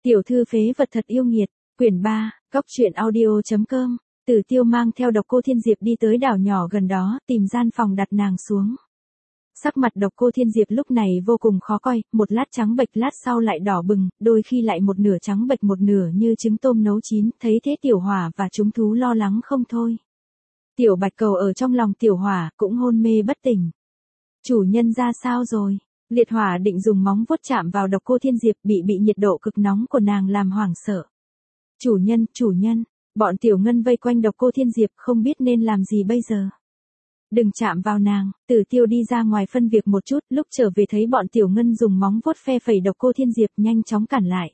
Tiểu thư phế vật thật yêu nghiệt, quyển 3, góc truyện audio.com. Tử Tiêu mang theo Độc Cô Thiên Diệp đi tới đảo nhỏ gần đó, tìm gian phòng đặt nàng xuống. Sắc mặt Độc Cô Thiên Diệp lúc này vô cùng khó coi, một lát trắng bệch lát sau lại đỏ bừng, đôi khi lại một nửa trắng bệch một nửa như trứng tôm nấu chín, thấy thế Tiểu Hỏa và chúng thú lo lắng không thôi. Tiểu Bạch Cầu ở trong lòng Tiểu Hỏa, cũng hôn mê bất tỉnh. Chủ nhân ra sao rồi? Liệt Hỏa định dùng móng vuốt chạm vào Độc Cô Thiên Diệp, bị nhiệt độ cực nóng của nàng làm hoảng sợ. Chủ nhân, bọn Tiểu Ngân vây quanh Độc Cô Thiên Diệp không biết nên làm gì bây giờ. Đừng chạm vào nàng. Tử Tiêu đi ra ngoài phân việc một chút, lúc trở về thấy bọn Tiểu Ngân dùng móng vuốt phe phẩy Độc Cô Thiên Diệp, nhanh chóng cản lại.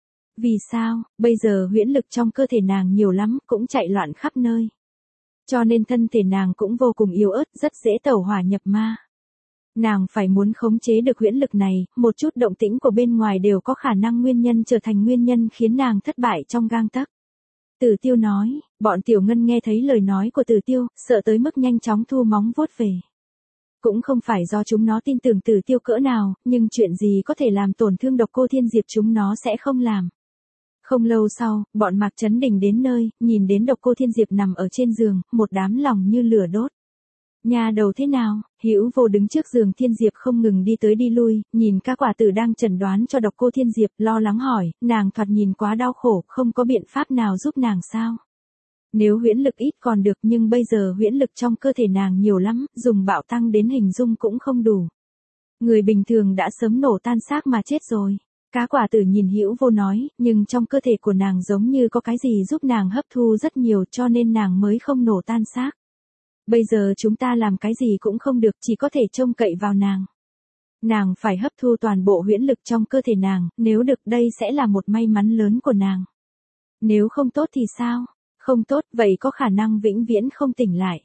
Vì sao? Bây giờ huyễn lực trong cơ thể nàng nhiều lắm, cũng chạy loạn khắp nơi. Cho nên thân thể nàng cũng vô cùng yếu ớt, rất dễ tẩu hỏa nhập ma. Nàng phải muốn khống chế được huyễn lực này, một chút động tĩnh của bên ngoài đều có khả năng nguyên nhân trở thành nguyên nhân khiến nàng thất bại trong gang tấc. Tử Tiêu nói, bọn Tiểu Ngân nghe thấy lời nói của Tử Tiêu, sợ tới mức nhanh chóng thu móng vuốt về. Cũng không phải do chúng nó tin tưởng Tử Tiêu cỡ nào, nhưng chuyện gì có thể làm tổn thương Độc Cô Thiên Diệp chúng nó sẽ không làm. Không lâu sau, bọn Mạc Chấn Đình đến nơi, nhìn đến Độc Cô Thiên Diệp nằm ở trên giường, một đám lòng như lửa đốt. Nhà đầu thế nào? Hữu Vô đứng trước giường Thiên Diệp không ngừng đi tới đi lui, nhìn các quả tử đang chẩn đoán cho Độc Cô Thiên Diệp, lo lắng hỏi, nàng thoạt nhìn quá đau khổ, không có biện pháp nào giúp nàng sao? Nếu huyễn lực ít còn được, nhưng bây giờ huyễn lực trong cơ thể nàng nhiều lắm, dùng bạo tăng đến hình dung cũng không đủ. Người bình thường đã sớm nổ tan xác mà chết rồi. Cá quả tử nhìn Hữu Vô nói, nhưng trong cơ thể của nàng giống như có cái gì giúp nàng hấp thu rất nhiều, cho nên nàng mới không nổ tan xác. Bây giờ chúng ta làm cái gì cũng không được, chỉ có thể trông cậy vào nàng. Nàng phải hấp thu toàn bộ huyễn lực trong cơ thể nàng, nếu được đây sẽ là một may mắn lớn của nàng. Nếu không tốt thì sao? Không tốt, vậy có khả năng vĩnh viễn không tỉnh lại.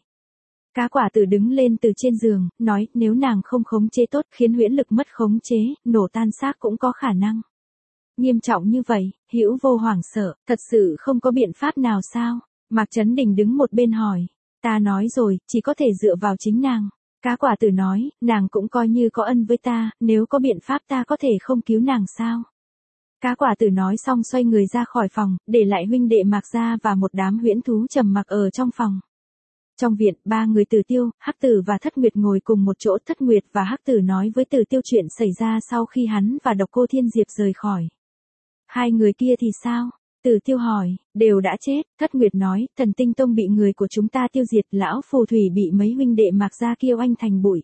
Cá quả tử đứng lên từ trên giường, nói, nếu nàng không khống chế tốt khiến huyễn lực mất khống chế, nổ tan xác cũng có khả năng. Nghiêm trọng như vậy, Hữu Vô hoảng sợ, thật sự không có biện pháp nào sao? Mạc Chấn Đình đứng một bên hỏi. Ta nói rồi, chỉ có thể dựa vào chính nàng. Cá quả tử nói, nàng cũng coi như có ân với ta, nếu có biện pháp ta có thể không cứu nàng sao? Cá quả tử nói xong xoay người ra khỏi phòng, để lại huynh đệ Mạc Gia và một đám huyễn thú trầm mặc ở trong phòng. Trong viện, ba người Tử Tiêu, Hắc Tử và Thất Nguyệt ngồi cùng một chỗ. Thất Nguyệt và Hắc Tử nói với Tử Tiêu chuyện xảy ra sau khi hắn và Độc Cô Thiên Diệp rời khỏi. Hai người kia thì sao? Tử Tiêu hỏi, đều đã chết. Thất Nguyệt nói, Thần Tinh Tông bị người của chúng ta tiêu diệt, lão phù thủy bị mấy huynh đệ Mạc Gia kia oanh thành bụi.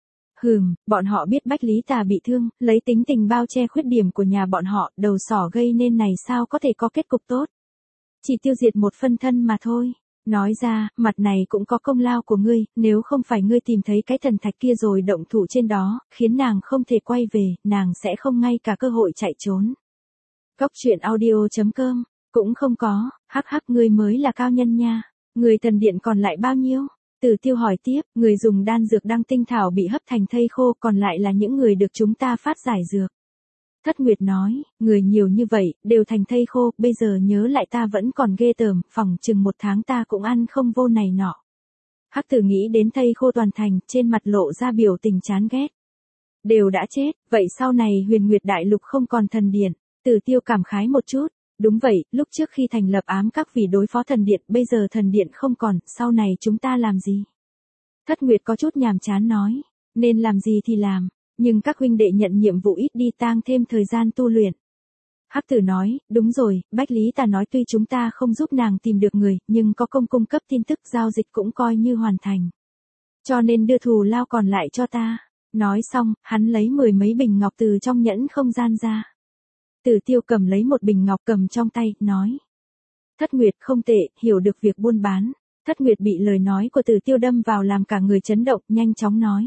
Bọn họ biết Bách Lý Tà bị thương, lấy tính tình bao che khuyết điểm của nhà bọn họ, đầu sỏ gây nên này sao có thể có kết cục tốt. Chỉ tiêu diệt một phân thân mà thôi. Nói ra, mặt này cũng có công lao của ngươi, nếu không phải ngươi tìm thấy cái thần thạch kia rồi động thủ trên đó, khiến nàng không thể quay về, nàng sẽ không ngay cả cơ hội chạy trốn. Góc truyện audio.com, cũng không có, hắc hắc ngươi mới là cao nhân nha. Người thần điện còn lại bao nhiêu? Tử Tiêu hỏi tiếp, người dùng đan dược đăng tinh thảo bị hấp thành thây khô, còn lại là những người được chúng ta phát giải dược. Thất Nguyệt nói, người nhiều như vậy, đều thành thây khô, bây giờ nhớ lại ta vẫn còn ghê tởm, phỏng chừng 1 tháng ta cũng ăn không vô này nọ. Hắc Tử nghĩ đến thây khô toàn thành, trên mặt lộ ra biểu tình chán ghét. Đều đã chết, vậy sau này Huyền Nguyệt Đại Lục không còn thần điện. Tử Tiêu cảm khái một chút. Đúng vậy, lúc trước khi thành lập ám các vì đối phó thần điện, bây giờ thần điện không còn, sau này chúng ta làm gì? Thất Nguyệt có chút nhàm chán nói, nên làm gì thì làm, nhưng các huynh đệ nhận nhiệm vụ ít đi, tang thêm thời gian tu luyện. Hắc Tử nói, đúng rồi, Bách Lý Tà nói tuy chúng ta không giúp nàng tìm được người, nhưng có công cung cấp tin tức giao dịch cũng coi như hoàn thành. Cho nên đưa thù lao còn lại cho ta. Nói xong, hắn lấy 10 mấy bình ngọc từ trong nhẫn không gian ra. Tử Tiêu cầm lấy một bình ngọc cầm trong tay, nói. Thất Nguyệt không tệ, hiểu được việc buôn bán. Thất Nguyệt bị lời nói của Tử Tiêu đâm vào làm cả người chấn động, nhanh chóng nói.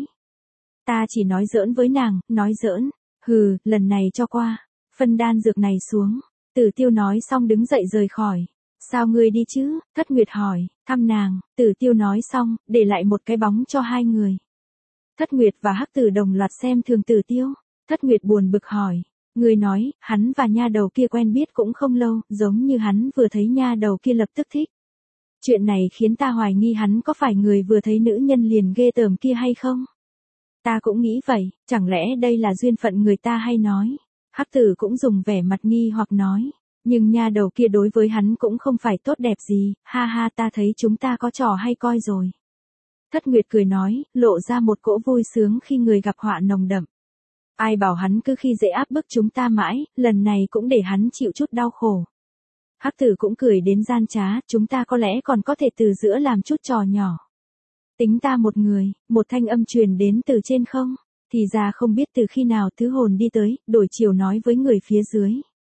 Ta chỉ nói giỡn với nàng, nói giỡn. Lần này cho qua. Phân đan dược này xuống. Tử Tiêu nói xong đứng dậy rời khỏi. Sao ngươi đi chứ? Thất Nguyệt hỏi, thăm nàng. Tử Tiêu nói xong, để lại một cái bóng cho hai người. Thất Nguyệt và Hắc Tử đồng loạt xem thường Tử Tiêu. Thất Nguyệt buồn bực hỏi. Người nói, hắn và nha đầu kia quen biết cũng không lâu, giống như hắn vừa thấy nha đầu kia lập tức thích. Chuyện này khiến ta hoài nghi hắn có phải người vừa thấy nữ nhân liền ghê tởm kia hay không? Ta cũng nghĩ vậy, chẳng lẽ đây là duyên phận người ta hay nói. Hắc tử cũng dùng vẻ mặt nghi hoặc nói. Nhưng nha đầu kia đối với hắn cũng không phải tốt đẹp gì, ha ha ta thấy chúng ta có trò hay coi rồi. Thất Nguyệt cười nói, lộ ra một cỗ vui sướng khi người gặp họa nồng đậm. Ai bảo hắn cứ khi dễ áp bức chúng ta mãi, lần này cũng để hắn chịu chút đau khổ. Hắc tử cũng cười đến gian trá, chúng ta có lẽ còn có thể từ giữa làm chút trò nhỏ. Tính ta một người, một thanh âm truyền đến từ trên không, thì ra không biết từ khi nào thứ hồn đi tới, đổi chiều nói với người phía dưới.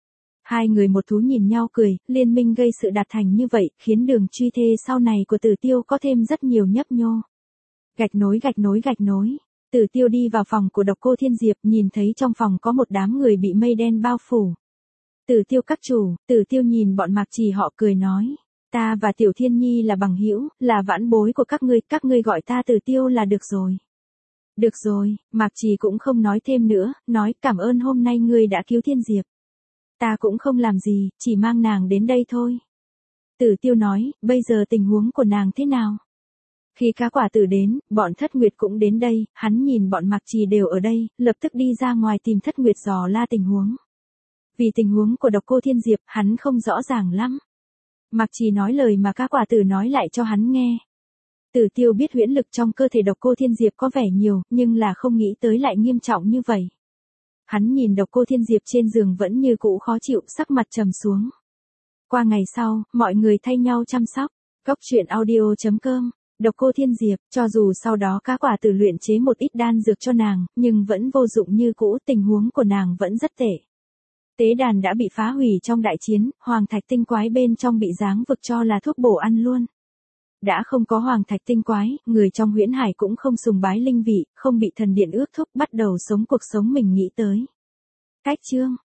Hai người một thú nhìn nhau cười, liên minh gây sự đạt thành như vậy, khiến đường truy thê sau này của Tử Tiêu có thêm rất nhiều nhấp nhô. Gạch nối gạch nối gạch nối. Tử Tiêu đi vào phòng của Độc Cô Thiên Diệp, nhìn thấy trong phòng có một đám người bị mây đen bao phủ. Tử Tiêu các chủ, Tử Tiêu nhìn bọn Mạc Trì họ cười nói, ta và Tiểu Thiên Nhi là bằng hữu, là vãn bối của các ngươi gọi ta Tử Tiêu là được rồi. Được rồi, Mạc Trì cũng không nói thêm nữa, nói cảm ơn hôm nay ngươi đã cứu Thiên Diệp. Ta cũng không làm gì, chỉ mang nàng đến đây thôi. Tử Tiêu nói, bây giờ tình huống của nàng thế nào? Khi cá quả tử đến, bọn Thất Nguyệt cũng đến đây, hắn nhìn bọn Mạc Trì đều ở đây, lập tức đi ra ngoài tìm Thất Nguyệt dò la tình huống. Vì tình huống của Độc Cô Thiên Diệp, hắn không rõ ràng lắm. Mạc Trì nói lời mà cá quả tử nói lại cho hắn nghe. Tử Tiêu biết huyễn lực trong cơ thể Độc Cô Thiên Diệp có vẻ nhiều, nhưng là không nghĩ tới lại nghiêm trọng như vậy. Hắn nhìn Độc Cô Thiên Diệp trên giường vẫn như cũ khó chịu, sắc mặt trầm xuống. Qua ngày sau, mọi người thay nhau chăm sóc. Cốc truyện audio.com. Độc Cô Thiên Diệp, cho dù sau đó cá quả tử luyện chế một ít đan dược cho nàng, nhưng vẫn vô dụng như cũ, tình huống của nàng vẫn rất tệ. Tế đàn đã bị phá hủy trong đại chiến, hoàng thạch tinh quái bên trong bị giáng vực cho là thuốc bổ ăn luôn. Đã không có hoàng thạch tinh quái, người trong huyễn hải cũng không sùng bái linh vị, không bị thần điện ước thúc bắt đầu sống cuộc sống mình nghĩ tới. Cách chương